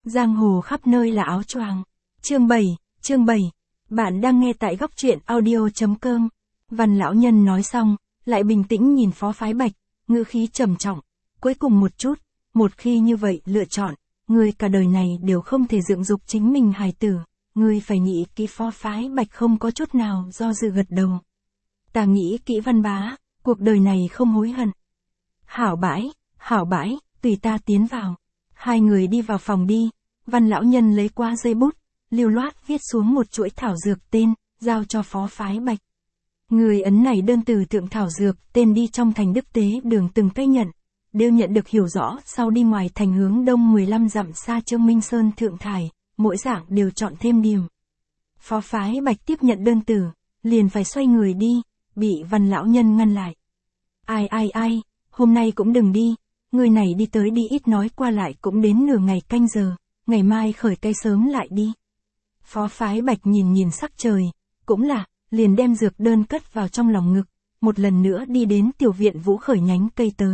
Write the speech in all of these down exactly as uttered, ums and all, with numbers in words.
Giang hồ khắp nơi là áo choàng. Chương bảy, chương bảy. Bạn đang nghe tại góc truyện audio.com. Văn lão nhân nói xong, lại bình tĩnh nhìn Phó Phái Bạch, ngữ khí trầm trọng. Cuối cùng một chút, một khi như vậy lựa chọn, ngươi cả đời này đều không thể dưỡng dục chính mình hài tử. Ngươi phải nghĩ kỹ. Phó Phái Bạch không có chút nào do dự gật đầu. Ta nghĩ kỹ Văn bá, cuộc đời này không hối hận. Hảo bãi, hảo bãi, tùy ta tiến vào. Hai người đi vào phòng đi, Văn lão nhân lấy qua giấy bút, lưu loát viết xuống một chuỗi thảo dược tên, giao cho Phó Phái Bạch. Người ấn này đơn từ thượng thảo dược tên đi trong thành Đức Tế Đường từng cái nhận, đều nhận được hiểu rõ sau đi ngoài thành hướng đông mười lăm dặm xa Trương Minh Sơn thượng thải, mỗi dạng đều chọn thêm điểm. Phó Phái Bạch tiếp nhận đơn từ, liền phải xoay người đi, bị Văn lão nhân ngăn lại. Ai ai ai, hôm nay cũng đừng đi, người này đi tới đi ít nói qua lại cũng đến nửa ngày canh giờ, ngày mai khởi cây sớm lại đi. Phó Phái Bạch nhìn nhìn sắc trời, cũng là, liền đem dược đơn cất vào trong lòng ngực, một lần nữa đi đến tiểu viện Vũ khởi nhánh cây tới.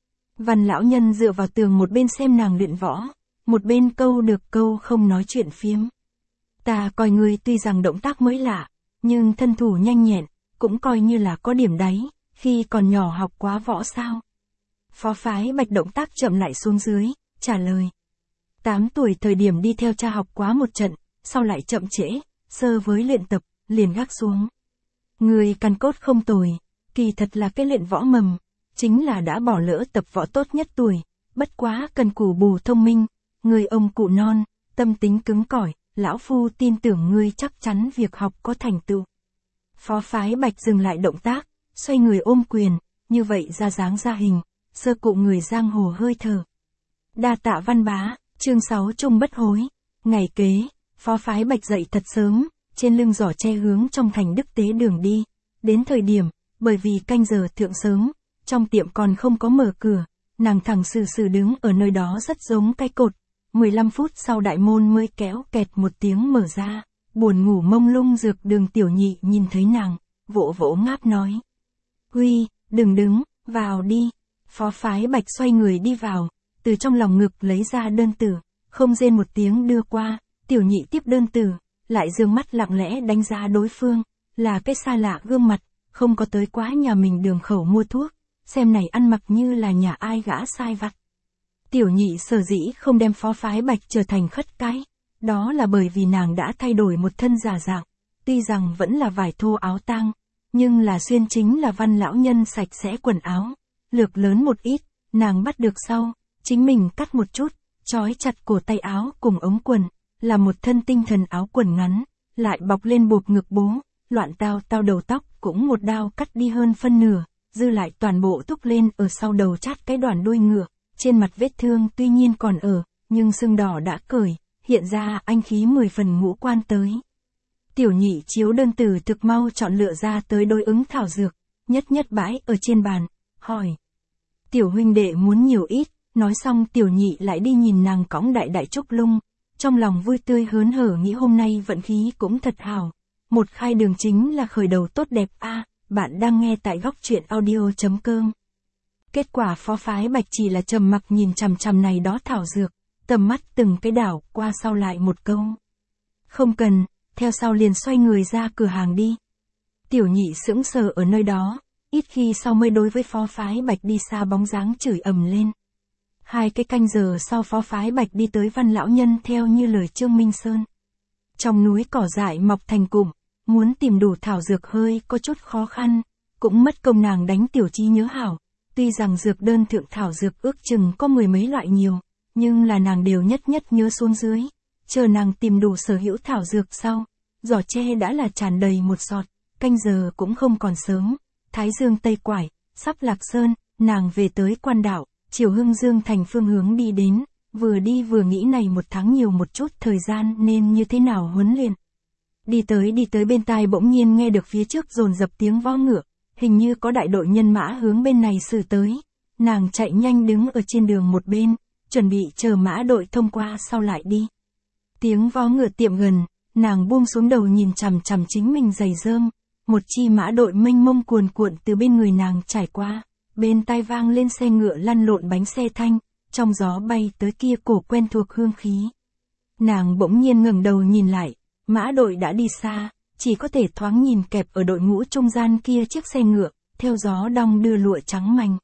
Văn lão nhân dựa vào tường một bên xem nàng luyện võ, một bên câu được câu không nói chuyện phiếm. Ta coi ngươi tuy rằng động tác mới lạ, nhưng thân thủ nhanh nhẹn, cũng coi như là có điểm đáy, khi còn nhỏ học quá võ sao. Phó Phái Bạch động tác chậm lại xuống dưới, trả lời. Tám tuổi thời điểm đi theo cha học quá một trận, sau lại chậm trễ, sơ với luyện tập, liền gác xuống. Người căn cốt không tồi, kỳ thật là cái luyện võ mầm, chính là đã bỏ lỡ tập võ tốt nhất tuổi, bất quá cần cù bù thông minh, người ông cụ non, tâm tính cứng cỏi, lão phu tin tưởng ngươi chắc chắn việc học có thành tựu. Phó Phái Bạch dừng lại động tác, xoay người ôm quyền, như vậy ra dáng ra hình, sơ cụ người giang hồ hơi thở. Đa tạ Văn bá, chương sáu chung bất hối. Ngày kế, Phó Phái Bạch dậy thật sớm, trên lưng giỏ tre hướng trong thành Đức Tế Đường đi. Đến thời điểm, bởi vì canh giờ thượng sớm, trong tiệm còn không có mở cửa, nàng thẳng sừ sừ đứng ở nơi đó rất giống cái cột. mười lăm phút sau đại môn mới kéo kẹt một tiếng mở ra, buồn ngủ mông lung Dược Đường tiểu nhị nhìn thấy nàng, vỗ vỗ ngáp nói. Huy, đừng đứng, vào đi. Phó Phái Bạch xoay người đi vào, từ trong lòng ngực lấy ra đơn tử, không rên một tiếng đưa qua, tiểu nhị tiếp đơn tử, lại dương mắt lặng lẽ đánh giá đối phương, là cái xa lạ gương mặt, không có tới quá nhà mình đường khẩu mua thuốc, xem này ăn mặc như là nhà ai gã sai vặt. Tiểu nhị sở dĩ không đem Phó Phái Bạch trở thành khất cái, đó là bởi vì nàng đã thay đổi một thân giả dạng, tuy rằng vẫn là vải thô áo tang, nhưng là xuyên chính là Văn lão nhân sạch sẽ quần áo, lược lớn một ít, nàng bắt được sau, chính mình cắt một chút, trói chặt cổ tay áo cùng ống quần, là một thân tinh thần áo quần ngắn, lại bọc lên bột ngực bố, loạn tao tao đầu tóc cũng một đao cắt đi hơn phân nửa, dư lại toàn bộ túc lên ở sau đầu chát cái đoàn đuôi ngựa, trên mặt vết thương tuy nhiên còn ở, nhưng sưng đỏ đã cởi, hiện ra anh khí mười phần ngũ quan tới. Tiểu nhị chiếu đơn từ thực mau chọn lựa ra tới đối ứng thảo dược, nhất nhất bãi ở trên bàn, hỏi. Tiểu huynh đệ muốn nhiều ít, nói xong tiểu nhị lại đi nhìn nàng cõng đại đại trúc lung, trong lòng vui tươi hớn hở nghĩ hôm nay vận khí cũng thật hảo. Một khai đường chính là khởi đầu tốt đẹp a. À, bạn đang nghe tại góc truyện audio.com. Kết quả Phó Phái Bạch chỉ là trầm mặc nhìn chằm chằm này đó thảo dược, tầm mắt từng cái đảo qua sau lại một câu. Không cần, theo sau liền xoay người ra cửa hàng đi. Tiểu nhị sững sờ ở nơi đó, ít khi sau mới đối với Phó Phái Bạch đi xa bóng dáng chửi ầm lên. Hai cái canh giờ sau Phó Phái Bạch đi tới Văn lão nhân theo như lời Trương Minh Sơn. Trong núi cỏ dại mọc thành cụm, muốn tìm đủ thảo dược hơi có chút khó khăn, cũng mất công nàng đánh tiểu chi nhớ hảo. Tuy rằng dược đơn thượng thảo dược ước chừng có mười mấy loại nhiều, nhưng là nàng đều nhất nhất nhớ xuống dưới. Chờ nàng tìm đủ sở hữu thảo dược sau, giỏ tre đã là tràn đầy một sọt, canh giờ cũng không còn sớm. Thái dương tây quải, sắp Lạc Sơn, nàng về tới Quan Đạo, chiều Hưng Dương thành phương hướng đi đến, vừa đi vừa nghĩ này một tháng nhiều một chút thời gian nên như thế nào huấn luyện. Đi tới đi tới bên tai bỗng nhiên nghe được phía trước dồn dập tiếng vó ngựa, hình như có đại đội nhân mã hướng bên này xử tới. Nàng chạy nhanh đứng ở trên đường một bên, chuẩn bị chờ mã đội thông qua sau lại đi. Tiếng vó ngựa tiệm gần, nàng buông xuống đầu nhìn chằm chằm chính mình giày rơm, một chi mã đội mênh mông cuồn cuộn từ bên người nàng trải qua, bên tai vang lên xe ngựa lăn lộn bánh xe thanh, trong gió bay tới kia cổ quen thuộc hương khí. Nàng bỗng nhiên ngẩng đầu nhìn lại, mã đội đã đi xa, chỉ có thể thoáng nhìn kẹp ở đội ngũ trung gian kia chiếc xe ngựa, theo gió đong đưa lụa trắng manh.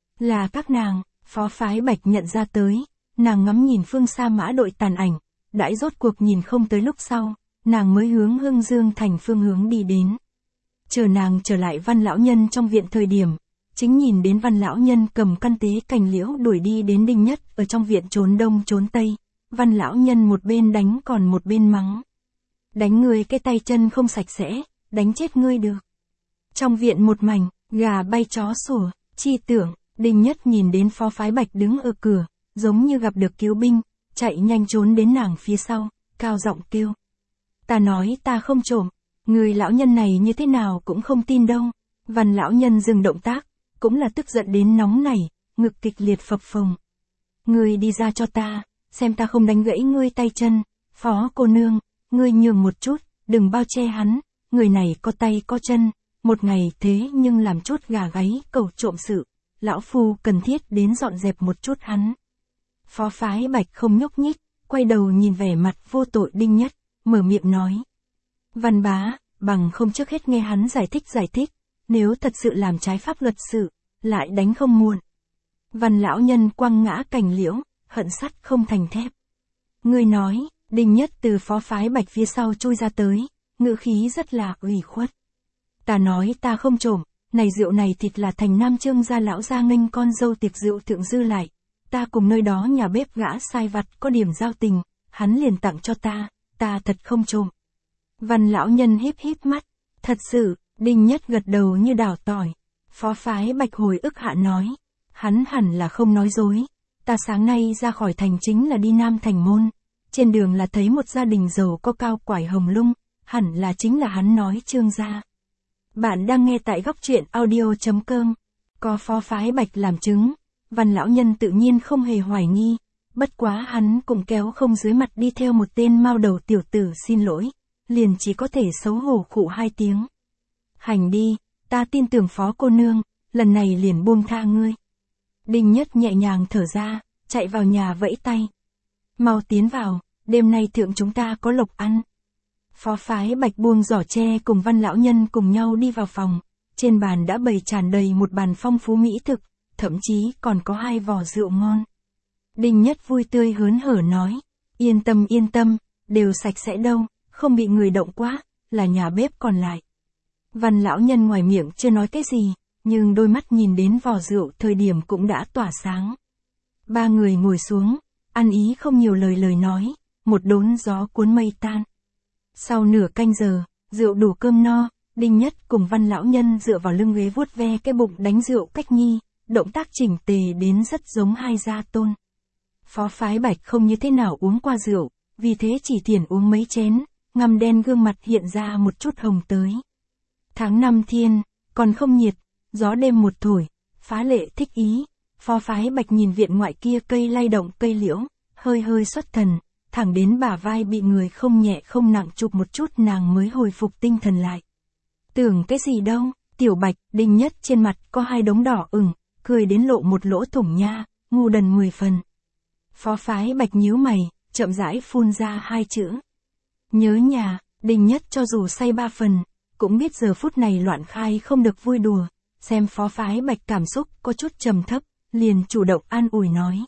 Là các nàng, phó phái bạch nhận ra tới, nàng ngắm nhìn phương xa mã đội tàn ảnh, đãi rốt cuộc nhìn không tới lúc sau, nàng mới hướng Hưng Dương thành phương hướng đi đến. Chờ nàng trở lại Văn lão nhân trong viện thời điểm, chính nhìn đến Văn lão nhân cầm căn tế cành liễu đuổi đi đến Đinh Nhất ở trong viện trốn đông trốn tây, Văn lão nhân một bên đánh còn một bên mắng. Đánh ngươi cái tay chân không sạch sẽ, đánh chết ngươi được. Trong viện một mảnh, gà bay chó sủa, chi tưởng, Đinh Nhất nhìn đến phó phái bạch đứng ở cửa, giống như gặp được cứu binh, chạy nhanh trốn đến nàng phía sau, cao giọng kêu. Ta nói ta không trộm, người lão nhân này như thế nào cũng không tin đâu. Văn lão nhân dừng động tác, cũng là tức giận đến nóng nảy, ngực kịch liệt phập phồng. Ngươi đi ra cho ta, xem ta không đánh gãy ngươi tay chân. Phó cô nương, ngươi nhường một chút, đừng bao che hắn, người này có tay có chân, một ngày thế nhưng làm chút gà gáy cầu trộm sự, lão phu cần thiết đến dọn dẹp một chút hắn. Phó phái bạch không nhúc nhích, quay đầu nhìn vẻ mặt vô tội Đinh Nhất, mở miệng nói. Văn bá, bằng không trước hết nghe hắn giải thích giải thích, nếu thật sự làm trái pháp luật sự, lại đánh không muộn. Văn lão nhân quăng ngã cành liễu, hận sắt không thành thép. Ngươi nói, Đinh Nhất từ phó phái bạch phía sau chui ra tới, ngữ khí rất là ủy khuất. Ta nói ta không trộm, này rượu này thịt là thành Nam Trương gia lão gia nghênh con dâu tiệc rượu thượng dư lại. Ta cùng nơi đó nhà bếp gã sai vặt có điểm giao tình, hắn liền tặng cho ta, ta thật không trộm. Văn lão nhân híp híp mắt, thật sự, Đinh Nhất gật đầu như đào tỏi. Phó phái bạch hồi ức hạ nói, hắn hẳn là không nói dối, ta sáng nay ra khỏi thành chính là đi Nam Thành Môn, trên đường là thấy một gia đình giàu có cao quải hồng lung, hẳn là chính là hắn nói Trương gia. Bạn đang nghe tại góc truyện audio chấm com, có phó phái bạch làm chứng, Văn lão nhân tự nhiên không hề hoài nghi, bất quá hắn cũng kéo không dưới mặt đi theo một tên mao đầu tiểu tử xin lỗi, liền chỉ có thể xấu hổ khụ hai tiếng. Hành đi, ta tin tưởng phó cô nương, lần này liền buông tha ngươi. Đinh Nhất nhẹ nhàng thở ra, chạy vào nhà vẫy tay. Mau tiến vào, đêm nay thượng chúng ta có lộc ăn. Phó phái bạch buông giỏ tre cùng Văn lão nhân cùng nhau đi vào phòng, trên bàn đã bày tràn đầy một bàn phong phú mỹ thực, thậm chí còn có hai vò rượu ngon. Đinh Nhất vui tươi hớn hở nói, yên tâm yên tâm, đều sạch sẽ đâu, không bị người động quá, là nhà bếp còn lại. Văn lão nhân ngoài miệng chưa nói cái gì, nhưng đôi mắt nhìn đến vò rượu thời điểm cũng đã tỏa sáng. Ba người ngồi xuống, ăn ý không nhiều lời lời nói, một đốn gió cuốn mây tan. Sau nửa canh giờ, rượu đủ cơm no, Đinh Nhất cùng Văn lão nhân dựa vào lưng ghế vuốt ve cái bụng đánh rượu cách nhi, động tác chỉnh tề đến rất giống hai gia tôn. Phó phái bạch không như thế nào uống qua rượu, vì thế chỉ thiển uống mấy chén, ngăm đen gương mặt hiện ra một chút hồng tới. Tháng năm thiên, còn không nhiệt, gió đêm một thổi, phá lệ thích ý. Phó phái bạch nhìn viện ngoại kia cây lay động cây liễu, hơi hơi xuất thần, thẳng đến bả vai bị người không nhẹ không nặng chụp một chút nàng mới hồi phục tinh thần lại. Tưởng cái gì đâu, tiểu bạch, Đinh Nhất trên mặt có hai đống đỏ ửng, cười đến lộ một lỗ thủng nha, ngu đần mười phần. Phó phái bạch nhíu mày, chậm rãi phun ra hai chữ. Nhớ nhà, Đinh Nhất cho dù say ba phần, cũng biết giờ phút này loạn khai không được vui đùa, xem phó phái bạch cảm xúc có chút trầm thấp, liền chủ động an ủi nói.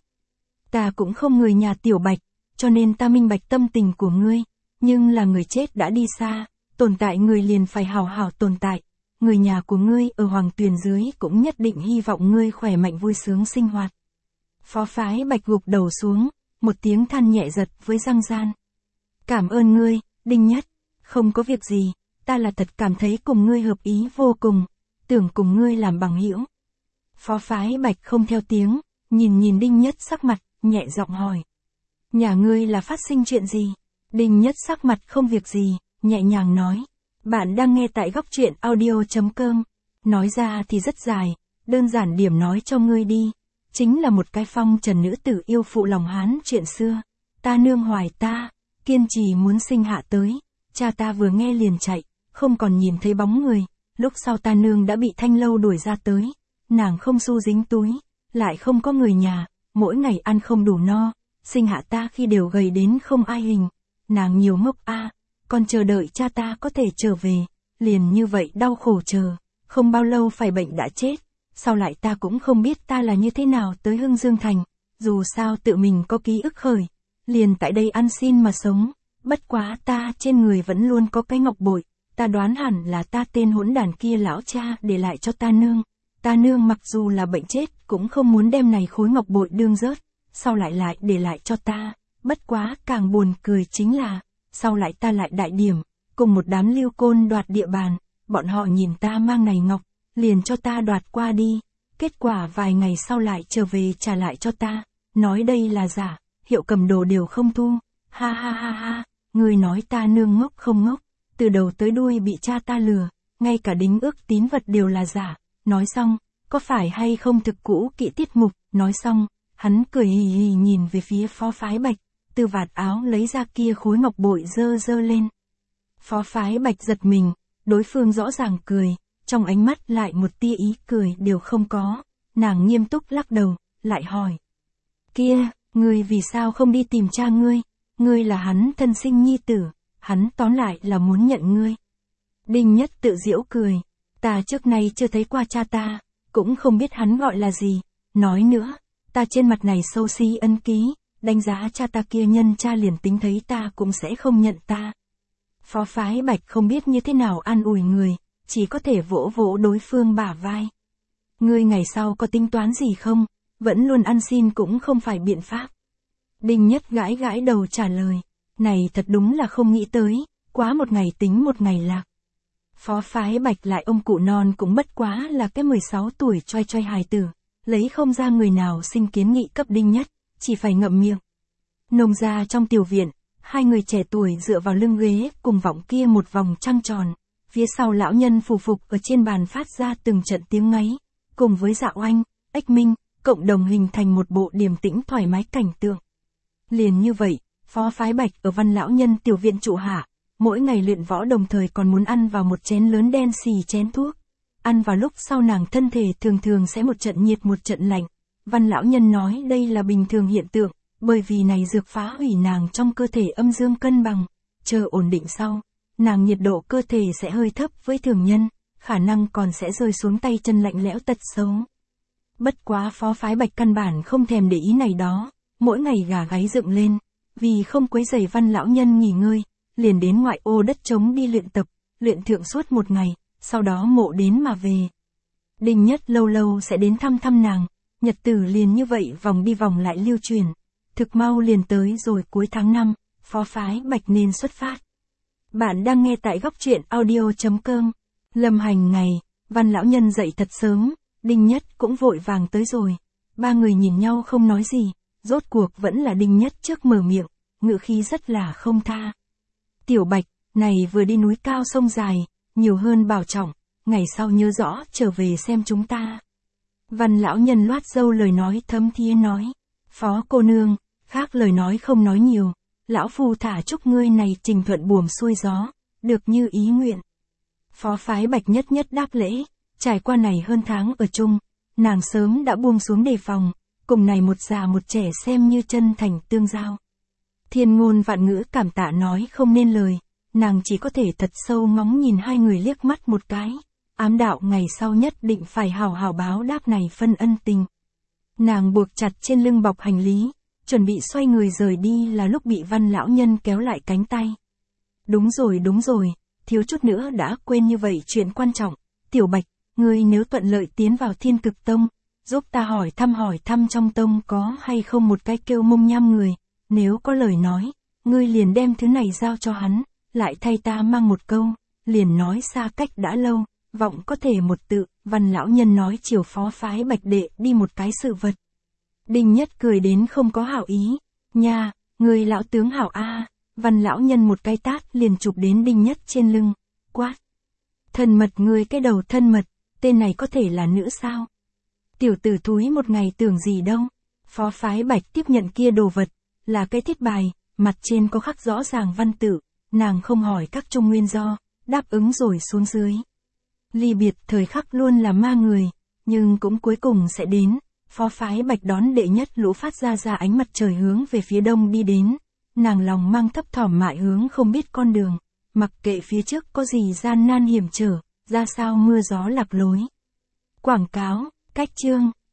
Ta cũng không người nhà tiểu bạch, cho nên ta minh bạch tâm tình của ngươi, nhưng là người chết đã đi xa, tồn tại người liền phải hào hào tồn tại, người nhà của ngươi ở Hoàng Tuyền dưới cũng nhất định hy vọng ngươi khỏe mạnh vui sướng sinh hoạt. Phó phái bạch gục đầu xuống, một tiếng than nhẹ giật với răng gian. Cảm ơn ngươi, Đinh Nhất, không có việc gì, ta là thật cảm thấy cùng ngươi hợp ý vô cùng, tưởng cùng ngươi làm bằng hữu. Phó phái bạch không theo tiếng, nhìn nhìn Đinh Nhất sắc mặt, nhẹ giọng hỏi. Nhà ngươi là phát sinh chuyện gì? Đinh Nhất sắc mặt không việc gì, nhẹ nhàng nói. Bạn đang nghe tại góc truyện audio chấm com. Nói ra thì rất dài, đơn giản điểm nói cho ngươi đi. Chính là một cái phong trần nữ tử yêu phụ lòng Hán chuyện xưa. Ta nương hoài ta, kiên trì muốn sinh hạ tới. Cha ta vừa nghe liền chạy, không còn nhìn thấy bóng người. Lúc sau ta nương đã bị Thanh Lâu đuổi ra tới. Nàng không xu dính túi, lại không có người nhà, mỗi ngày ăn không đủ no. sinh hạ ta khi đều gầy đến không ai hình. Nàng nhiều ngốc a, còn chờ đợi cha ta có thể trở về, liền như vậy đau khổ chờ, không bao lâu phải bệnh đã chết. Sau lại ta cũng không biết ta là như thế nào tới Hưng Dương Thành, dù sao tự mình có ký ức khởi, liền tại đây ăn xin mà sống. Bất quá ta trên người vẫn luôn có cái ngọc bội, ta đoán hẳn là ta tên hỗn đàn kia lão cha để lại cho ta nương. Ta nương mặc dù là bệnh chết cũng không muốn đem này khối ngọc bội đương rớt, sau lại lại để lại cho ta. Bất quá càng buồn cười chính là, sau lại ta lại đại điểm, cùng một đám lưu côn đoạt địa bàn, bọn họ nhìn ta mang này ngọc, liền cho ta đoạt qua đi. Kết quả vài ngày sau lại trở về trả lại cho ta, nói đây là giả, hiệu cầm đồ đều không thu. Ha ha ha ha, người nói ta nương ngốc không ngốc, từ đầu tới đuôi bị cha ta lừa, ngay cả đính ước tín vật đều là giả. Nói xong, có phải hay không thực cũ kỹ tiết mục, nói xong, hắn cười hì hì nhìn về phía Phó Phái Bạch, từ vạt áo lấy ra kia khối ngọc bội dơ dơ lên. Phó Phái Bạch giật mình, đối phương rõ ràng cười, trong ánh mắt lại một tia ý cười đều không có. Nàng nghiêm túc lắc đầu, lại hỏi: kia, ngươi vì sao không đi tìm cha ngươi? Ngươi là hắn thân sinh nhi tử, hắn tóm lại là muốn nhận ngươi. Đinh Nhất tự giễu cười: ta trước nay chưa thấy qua cha ta, cũng không biết hắn gọi là gì. Nói nữa, ta trên mặt này sâu xí ân ký, đánh giá cha ta kia nhân cha liền tính thấy ta cũng sẽ không nhận ta. Phó Phái Bạch không biết như thế nào an ủi người, chỉ có thể vỗ vỗ đối phương bả vai. Ngươi ngày sau có tính toán gì không? Vẫn luôn ăn xin cũng không phải biện pháp. Đinh Nhất gãi gãi đầu trả lời: này thật đúng là không nghĩ tới, quá một ngày tính một ngày lạc. Phó Phái Bạch lại ông cụ non cũng bất quá là cái mười sáu tuổi choai choai hài tử, lấy không ra người nào sinh kiến nghị cấp Đinh Nhất, chỉ phải ngậm miệng. Nông gia trong tiểu viện, hai người trẻ tuổi dựa vào lưng ghế cùng vọng kia một vòng trăng tròn, phía sau lão nhân phù phục ở trên bàn phát ra từng trận tiếng ngáy, cùng với Dạo Anh, Ếch Minh, cộng đồng hình thành một bộ điềm tĩnh thoải mái cảnh tượng. Liền như vậy, Phó Phái Bạch ở Văn lão nhân tiểu viện trụ hạ, mỗi ngày luyện võ đồng thời còn muốn ăn vào một chén lớn đen xì chén thuốc. Ăn vào lúc sau nàng thân thể thường thường sẽ một trận nhiệt một trận lạnh. Văn lão nhân nói đây là bình thường hiện tượng, bởi vì này dược phá hủy nàng trong cơ thể âm dương cân bằng. Chờ ổn định sau, nàng nhiệt độ cơ thể sẽ hơi thấp với thường nhân, khả năng còn sẽ rơi xuống tay chân lạnh lẽo tật xấu. Bất quá Phó Phái Bạch căn bản không thèm để ý này đó, mỗi ngày gà gáy dựng lên, vì không quấy rầy Văn lão nhân nghỉ ngơi, liền đến ngoại ô đất trống đi luyện tập, luyện thượng suốt một ngày, sau đó mộ đến mà về. Đinh Nhất lâu lâu sẽ đến thăm thăm nàng, nhật tử liền như vậy vòng đi vòng lại lưu truyền. Thực mau liền tới rồi cuối tháng năm, Phó Phái Bạch nên xuất phát. Bạn đang nghe tại góc truyện audio chấm com. Lâm hành ngày, Văn lão nhân dậy thật sớm, Đinh Nhất cũng vội vàng tới rồi. Ba người nhìn nhau không nói gì, rốt cuộc vẫn là Đinh Nhất trước mở miệng, ngữ khí rất là không tha. Tiểu Bạch, này vừa đi núi cao sông dài, nhiều hơn bảo trọng, ngày sau nhớ rõ trở về xem chúng ta. Văn lão nhân loát râu lời nói thấm thía nói: Phó cô nương, khác lời nói không nói nhiều, lão phu thả chúc ngươi này trình thuận buồm xuôi gió, được như ý nguyện. Phó Phái Bạch nhất nhất đáp lễ, trải qua này hơn tháng ở chung, nàng sớm đã buông xuống đề phòng, cùng này một già một trẻ xem như chân thành tương giao. Thiên ngôn vạn ngữ cảm tạ nói không nên lời, nàng chỉ có thể thật sâu ngóng nhìn hai người liếc mắt một cái, ám đạo ngày sau nhất định phải hào hào báo đáp này phân ân tình. Nàng buộc chặt trên lưng bọc hành lý, chuẩn bị xoay người rời đi là lúc bị Văn lão nhân kéo lại cánh tay. Đúng rồi đúng rồi, thiếu chút nữa đã quên như vậy chuyện quan trọng. Tiểu Bạch, ngươi nếu thuận lợi tiến vào Thiên Cực Tông, giúp ta hỏi thăm hỏi thăm trong tông có hay không một cái kêu Mông Nham người, nếu có lời nói, ngươi liền đem thứ này giao cho hắn, lại thay ta mang một câu, liền nói xa cách đã lâu, vọng có thể một tự. Văn lão nhân nói chiều Phó Phái Bạch đệ đi một cái sự vật. Đinh Nhất cười đến không có hảo ý, nha, người lão tướng hảo a. Văn lão nhân một cái tát liền chụp đến Đinh Nhất trên lưng, quát: thân mật ngươi cái đầu thân mật, tên này có thể là nữ sao? Tiểu tử thúi một ngày tưởng gì đâu. Phó Phái Bạch tiếp nhận kia đồ vật, là cái thiết bài, mặt trên có khắc rõ ràng văn tự, nàng không hỏi các trung nguyên do, đáp ứng rồi xuống dưới. Ly biệt thời khắc luôn là ma người, nhưng cũng cuối cùng sẽ đến, Phó phái bạch đón đệ nhất lũ phát ra ra ánh mặt trời hướng về phía đông đi đến. Nàng lòng mang thấp thỏm mại hướng không biết con đường, mặc kệ phía trước có gì gian nan hiểm trở, ra sao mưa gió lạc lối. Quảng cáo, cách chương.